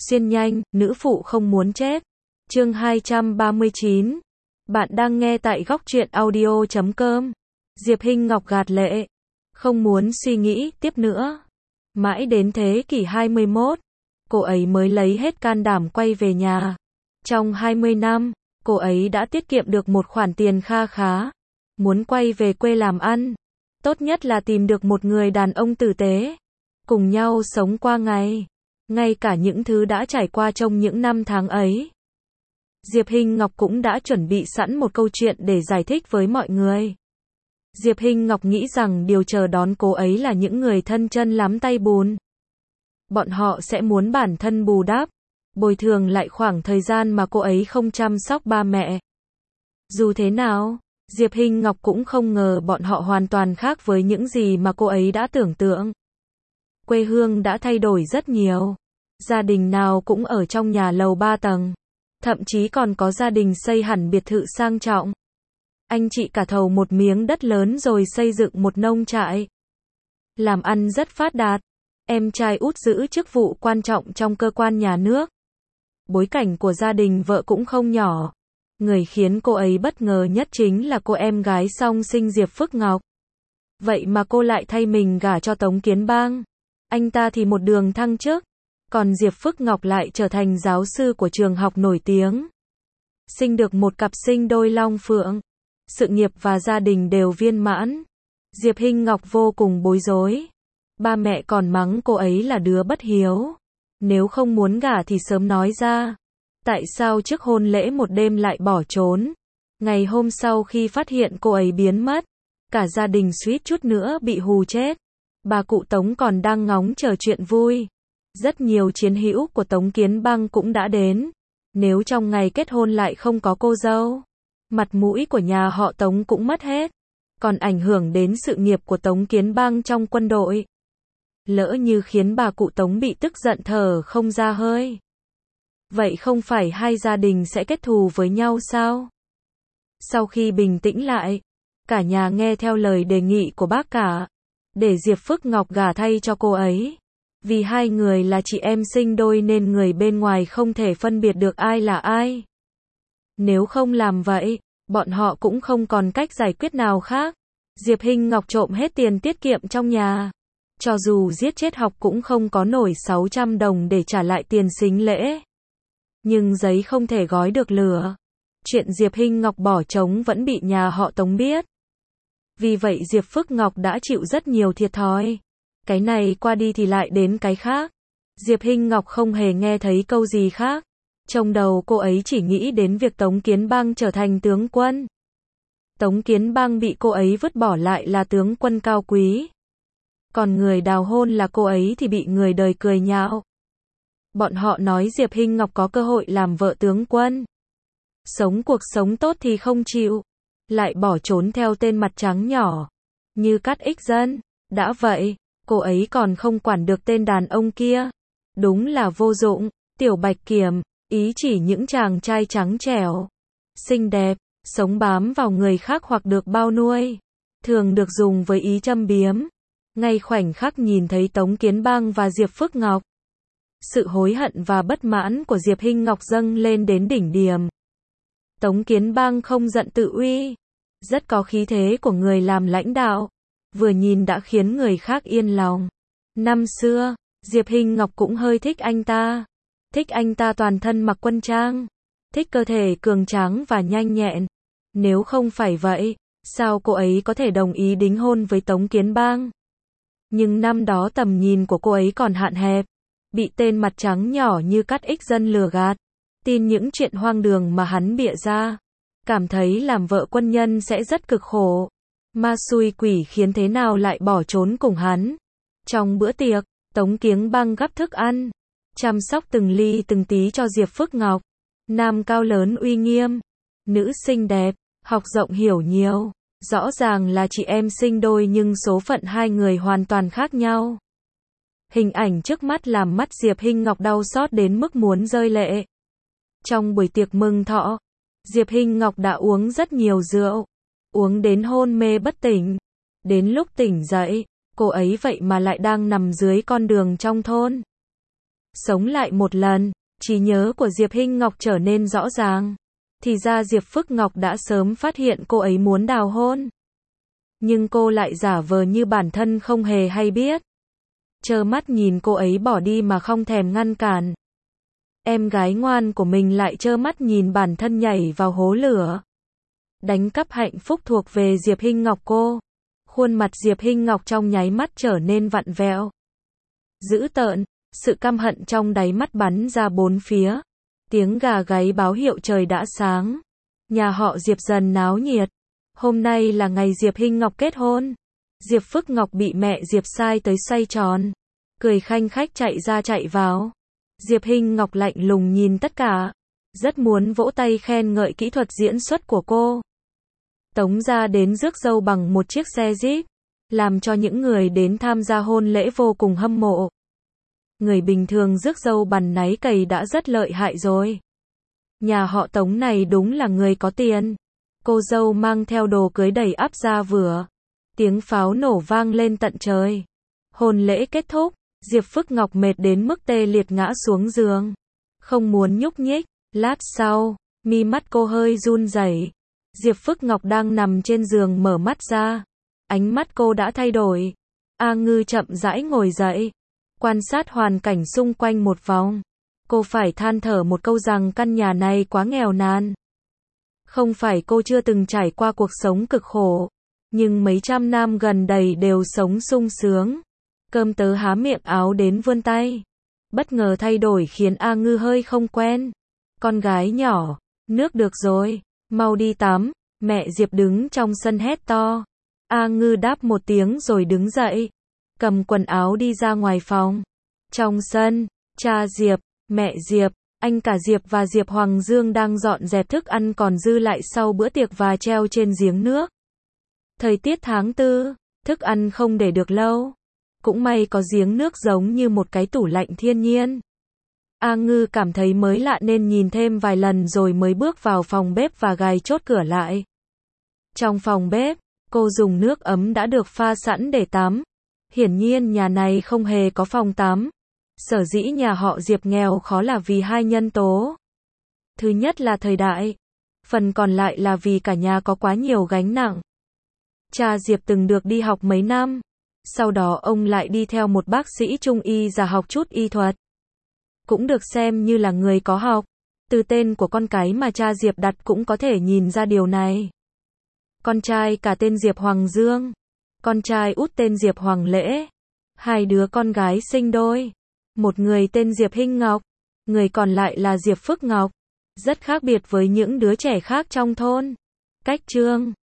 Xuyên nhanh, nữ phụ không muốn chết. Chương 239. Bạn đang nghe tại góc truyện audio.com. Diệp Hinh Ngọc gạt lệ. Không muốn suy nghĩ tiếp nữa. Mãi đến thế kỷ 21, cô ấy mới lấy hết can đảm quay về nhà. Trong 20 năm, cô ấy đã tiết kiệm được một khoản tiền kha khá. Muốn quay về quê làm ăn. Tốt nhất là tìm được một người đàn ông tử tế. Cùng nhau sống qua ngày. Ngay cả những thứ đã trải qua trong những năm tháng ấy. Diệp Hinh Ngọc cũng đã chuẩn bị sẵn một câu chuyện để giải thích với mọi người. Diệp Hinh Ngọc nghĩ rằng điều chờ đón cô ấy là những người thân chân lắm tay bùn. Bọn họ sẽ muốn bản thân bù đắp, bồi thường lại khoảng thời gian mà cô ấy không chăm sóc ba mẹ. Dù thế nào, Diệp Hinh Ngọc cũng không ngờ bọn họ hoàn toàn khác với những gì mà cô ấy đã tưởng tượng. Quê hương đã thay đổi rất nhiều. Gia đình nào cũng ở trong nhà lầu 3 tầng. Thậm chí còn có gia đình xây hẳn biệt thự sang trọng. Anh chị cả thầu một miếng đất lớn rồi xây dựng một nông trại. Làm ăn rất phát đạt. Em trai út giữ chức vụ quan trọng trong cơ quan nhà nước. Bối cảnh của gia đình vợ cũng không nhỏ. Người khiến cô ấy bất ngờ nhất chính là cô em gái song sinh Diệp Phước Ngọc. Vậy mà cô lại thay mình gả cho Tống Kiến Bang. Anh ta thì một đường thăng chức. Còn Diệp Phước Ngọc lại trở thành giáo sư của trường học nổi tiếng. Sinh được một cặp sinh đôi long phượng. Sự nghiệp và gia đình đều viên mãn. Diệp Hinh Ngọc vô cùng bối rối. Ba mẹ còn mắng cô ấy là đứa bất hiếu. Nếu không muốn gả thì sớm nói ra. Tại sao trước hôn lễ một đêm lại bỏ trốn? Ngày hôm sau khi phát hiện cô ấy biến mất, cả gia đình suýt chút nữa bị hù chết. Bà cụ Tống còn đang ngóng chờ chuyện vui. Rất nhiều chiến hữu của Tống Kiến Bang cũng đã đến. Nếu trong ngày kết hôn lại không có cô dâu, mặt mũi của nhà họ Tống cũng mất hết. Còn ảnh hưởng đến sự nghiệp của Tống Kiến Bang trong quân đội. Lỡ như khiến bà cụ Tống bị tức giận thở không ra hơi. Vậy không phải hai gia đình sẽ kết thù với nhau sao? Sau khi bình tĩnh lại, cả nhà nghe theo lời đề nghị của bác cả. Để Diệp Phước Ngọc gả thay cho cô ấy. Vì hai người là chị em sinh đôi nên người bên ngoài không thể phân biệt được ai là ai. Nếu không làm vậy, bọn họ cũng không còn cách giải quyết nào khác. Diệp Hinh Ngọc trộm hết tiền tiết kiệm trong nhà. Cho dù giết chết học cũng không có nổi 600 đồng để trả lại tiền sính lễ. Nhưng giấy không thể gói được lửa. Chuyện Diệp Hinh Ngọc bỏ trống vẫn bị nhà họ Tống biết. Vì vậy Diệp Phước Ngọc đã chịu rất nhiều thiệt thòi. Cái này qua đi thì lại đến cái khác. Diệp Hinh Ngọc không hề nghe thấy câu gì khác. Trong đầu cô ấy chỉ nghĩ đến việc Tống Kiến Bang trở thành tướng quân. Tống Kiến Bang bị cô ấy vứt bỏ lại là tướng quân cao quý. Còn người đào hôn là cô ấy thì bị người đời cười nhạo. Bọn họ nói Diệp Hinh Ngọc có cơ hội làm vợ tướng quân. Sống cuộc sống tốt thì không chịu. Lại bỏ trốn theo tên mặt trắng nhỏ. Như Cát Ích Dân. Đã vậy, cô ấy còn không quản được tên đàn ông kia. Đúng là vô dụng. Tiểu Bạch Kiểm, ý chỉ những chàng trai trắng trẻo, xinh đẹp, sống bám vào người khác hoặc được bao nuôi. Thường được dùng với ý châm biếm. Ngay khoảnh khắc nhìn thấy Tống Kiến Bang và Diệp Phước Ngọc. Sự hối hận và bất mãn của Diệp Hinh Ngọc dâng lên đến đỉnh điểm. Tống Kiến Bang không giận tự uy. Rất có khí thế của người làm lãnh đạo. Vừa nhìn đã khiến người khác yên lòng. Năm xưa, Diệp Hinh Ngọc cũng hơi thích anh ta. Thích anh ta toàn thân mặc quân trang. Thích cơ thể cường tráng và nhanh nhẹn. Nếu không phải vậy, sao cô ấy có thể đồng ý đính hôn với Tống Kiến Bang? Nhưng năm đó tầm nhìn của cô ấy còn hạn hẹp. Bị tên mặt trắng nhỏ như Cát Ích Dân lừa gạt. Tin những chuyện hoang đường mà hắn bịa ra. Cảm thấy làm vợ quân nhân sẽ rất cực khổ. Ma xui quỷ khiến thế nào lại bỏ trốn cùng hắn. Trong bữa tiệc, Tống Kiến Bang gắp thức ăn. Chăm sóc từng ly từng tí cho Diệp Phước Ngọc. Nam cao lớn uy nghiêm. Nữ xinh đẹp, học rộng hiểu nhiều. Rõ ràng là chị em sinh đôi nhưng số phận hai người hoàn toàn khác nhau. Hình ảnh trước mắt làm mắt Diệp Hinh Ngọc đau xót đến mức muốn rơi lệ. Trong buổi tiệc mừng thọ, Diệp Hinh Ngọc đã uống rất nhiều rượu. Uống đến hôn mê bất tỉnh. Đến lúc tỉnh dậy, cô ấy vậy mà lại đang nằm dưới con đường trong thôn. sống lại một lần, trí nhớ của Diệp Hinh Ngọc trở nên rõ ràng. Thì ra Diệp Phước Ngọc đã sớm phát hiện cô ấy muốn đào hôn. Nhưng cô lại giả vờ như bản thân không hề hay biết. Trơ mắt nhìn cô ấy bỏ đi mà không thèm ngăn cản. Em gái ngoan của mình lại trơ mắt nhìn bản thân nhảy vào hố lửa. Đánh cắp hạnh phúc thuộc về Diệp Hinh Ngọc cô. Khuôn mặt Diệp Hinh Ngọc trong nháy mắt trở nên vặn vẹo. Dữ tợn, sự căm hận trong đáy mắt bắn ra bốn phía. Tiếng gà gáy báo hiệu trời đã sáng. Nhà họ Diệp dần náo nhiệt. Hôm nay là ngày Diệp Hinh Ngọc kết hôn. Diệp Phước Ngọc bị mẹ Diệp sai tới xoay tròn. Cười khanh khách chạy ra chạy vào. Diệp Hinh Ngọc lạnh lùng nhìn tất cả. Rất muốn vỗ tay khen ngợi kỹ thuật diễn xuất của cô. Tống gia đến rước dâu bằng một chiếc xe Jeep. Làm cho những người đến tham gia hôn lễ vô cùng hâm mộ. Người bình thường rước dâu bằng náy cày đã rất lợi hại rồi. Nhà họ Tống này đúng là người có tiền. Cô dâu mang theo đồ cưới đầy ắp ra vừa. Tiếng pháo nổ vang lên tận trời. Hôn lễ kết thúc, Diệp Phước Ngọc mệt đến mức tê liệt ngã xuống giường. Không muốn nhúc nhích, lát sau, mi mắt cô hơi run rẩy. Diệp Phước Ngọc đang nằm trên giường mở mắt ra. Ánh mắt cô đã thay đổi. A Ngư chậm rãi ngồi dậy. Quan sát hoàn cảnh xung quanh một vòng. Cô phải than thở một câu rằng căn nhà này quá nghèo nàn. Không phải cô chưa từng trải qua cuộc sống cực khổ. Nhưng mấy trăm năm gần đây đều sống sung sướng. Cơm tớ há miệng áo đến vươn tay. Bất ngờ thay đổi khiến A Ngư hơi không quen. Con gái nhỏ, nước được rồi, mau đi tắm. Mẹ Diệp đứng trong sân hét to. A Ngư đáp một tiếng rồi đứng dậy. Cầm quần áo đi ra ngoài phòng. Trong sân, cha Diệp, mẹ Diệp, anh cả Diệp và Diệp Hoàng Dương đang dọn dẹp thức ăn còn dư lại sau bữa tiệc và treo trên giếng nước. Thời tiết tháng 4, thức ăn không để được lâu. Cũng may có giếng nước giống như một cái tủ lạnh thiên nhiên. A Ngư cảm thấy mới lạ nên nhìn thêm vài lần rồi mới bước vào phòng bếp và gài chốt cửa lại. Trong phòng bếp, cô dùng nước ấm đã được pha sẵn để tắm. Hiển nhiên nhà này không hề có phòng tắm. Sở dĩ nhà họ Diệp nghèo khó là vì hai nhân tố. Thứ nhất là thời đại. Phần còn lại là vì cả nhà có quá nhiều gánh nặng. Cha Diệp từng được đi học mấy năm. Sau đó ông lại đi theo một bác sĩ trung y và học chút y thuật. Cũng được xem như là người có học. Từ tên của con cái mà cha Diệp đặt cũng có thể nhìn ra điều này. Con trai cả tên Diệp Hoàng Dương. Con trai út tên Diệp Hoàng Lễ. Hai đứa con gái sinh đôi. Một người tên Diệp Hinh Ngọc. Người còn lại là Diệp Phước Ngọc. Rất khác biệt với những đứa trẻ khác trong thôn. Cách trương